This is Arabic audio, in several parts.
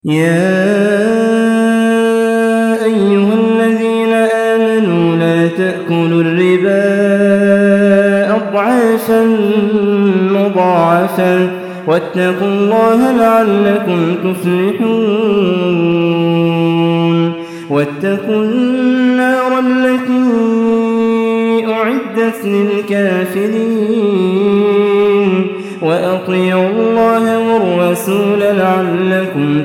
يا أيها الذين آمنوا لا تأكلوا الربا أضعافا مضاعفة واتقوا الله لعلكم تفلحون. واتقوا النار التي أعدت للكافرين وأطيعوا الله والرسول لعلكم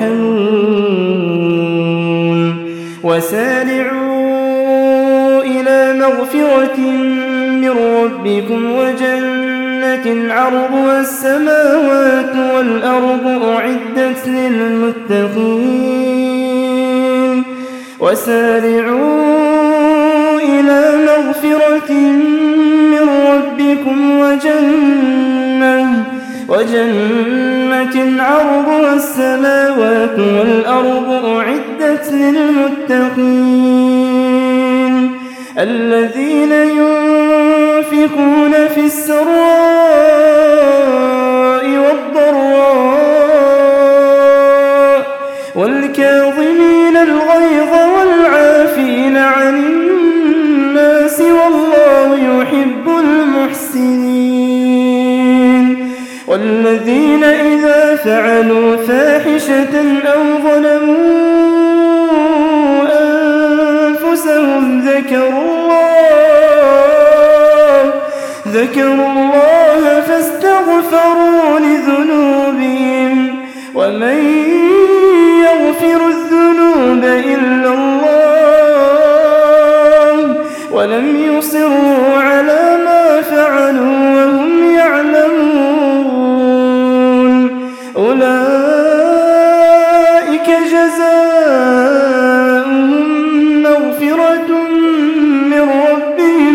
ترحمون. وسارعوا إلى مغفرة من ربكم وجنة عرضها السماوات والأرض أعدت للمتقين. وسارعوا إلى مغفرة من ربكم وجنة عرضها السماوات والأرض أعدت للمتقين الذين ينفقون في السراء والضراء والكاظمين الغيظ والعافين عن الناس والله يحب المحسنين. والذين إذا فعلوا فاحشة أو ظلموا أنفسهم ذكروا الله فاستغفروا لذنوبهم ومن يغفر الذنوب إلا الله ولم يصروا على ما فعلوا وهم يعلمون أولئك جزاؤهم مغفرة من ربهم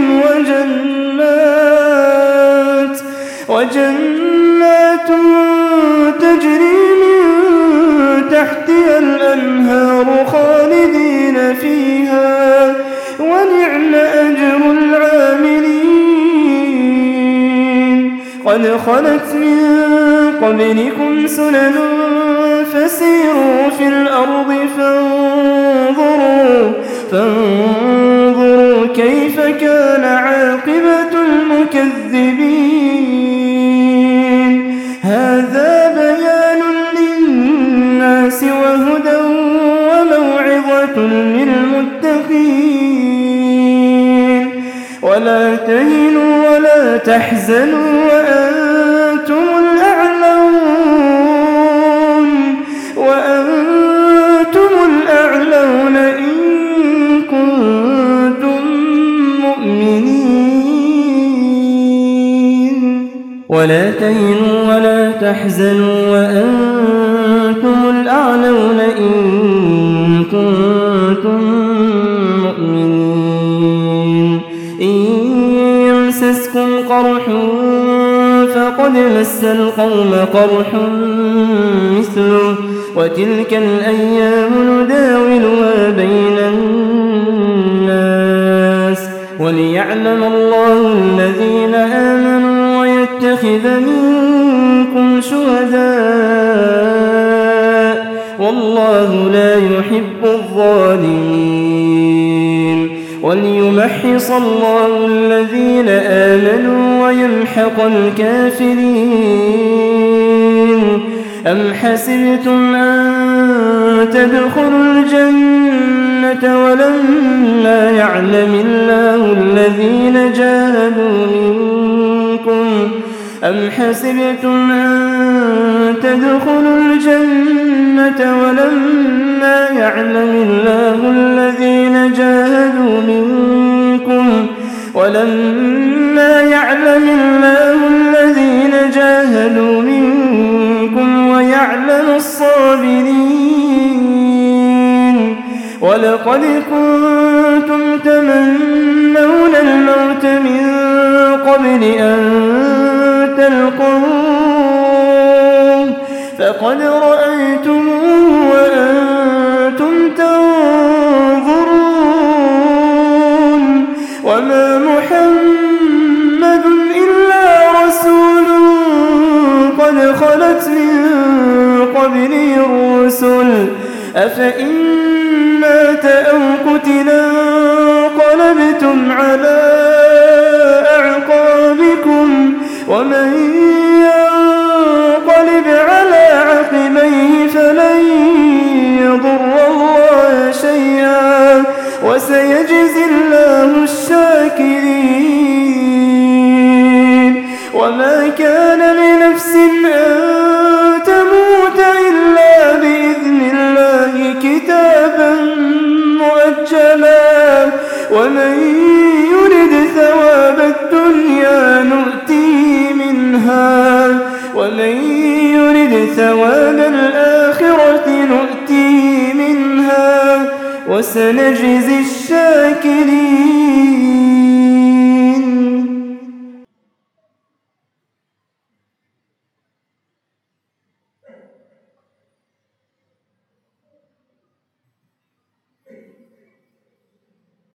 وجنات تجري من تحتها الأنهار خالدين فيها ونعم أجر العاملين. قد خلت من قبلكم سنن فسيروا في الأرض فانظروا كيف كان عاقبة المكذبين. هذا بيان للناس وهدى وموعظة للمتقين. ولا تهنوا ولا تحزنوا وأنتم الأعلون إن كنتم مؤمنين. ولا تهنوا ولا تحزنوا وأنتم الأعلون إن كنتم مؤمنين. إن يمسسكم قرح فقد مس القوم قرح مثله وتلك الأيام نداولها بين الناس وليعلم الله الذين آمنوا ويتخذ منكم شهداء والله لا يحب الظالمين. وليمحص الله الذين آمنوا ويمحق الكافرين. أم حسبتم أن تدخلوا الجنة ولما يعلم الله الذين جاهدوا منكم أم حسبتم أن تدخلوا الجنة ولما يعلم الله الذين جاهدوا منكم ويعلم الصابرين. ولقد كنتم تمنون الموت من قبل أن تلقوه فقد رأيتموه وأنتم تنظرون. وما محمد إلا رسول قد خلت من قبله الرسل الرسل أفإن مات أو قتلا انقلبتم على أعقابكم ومن ينقلب على عقبيه فلن يضر الله شيئا وسيجزي الله الشاكرين. وما كان لنفس أن تموت إلا بإذن الله كتابا مؤجلا ومن يرد ثواب الدنيا نؤتيه منها ومن يرد ثواب الآخرة نؤتيه منها وسنجزي الشاكرين.